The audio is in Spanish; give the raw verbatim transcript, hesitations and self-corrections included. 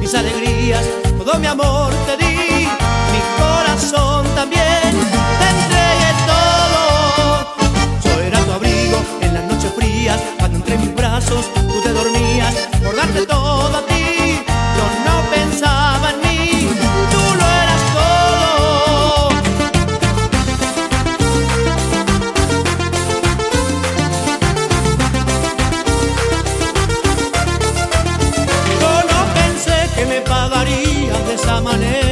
mis alegrías, todo mi amor te di, mi corazón también te entregué todo. Yo era tu abrigo en las noches frías, cuando entre mis brazos tú te dormías, por darte todo a ti, yo no pensaba en mí, tú lo eras todo. Yo no pensé que me pagarías de esa manera,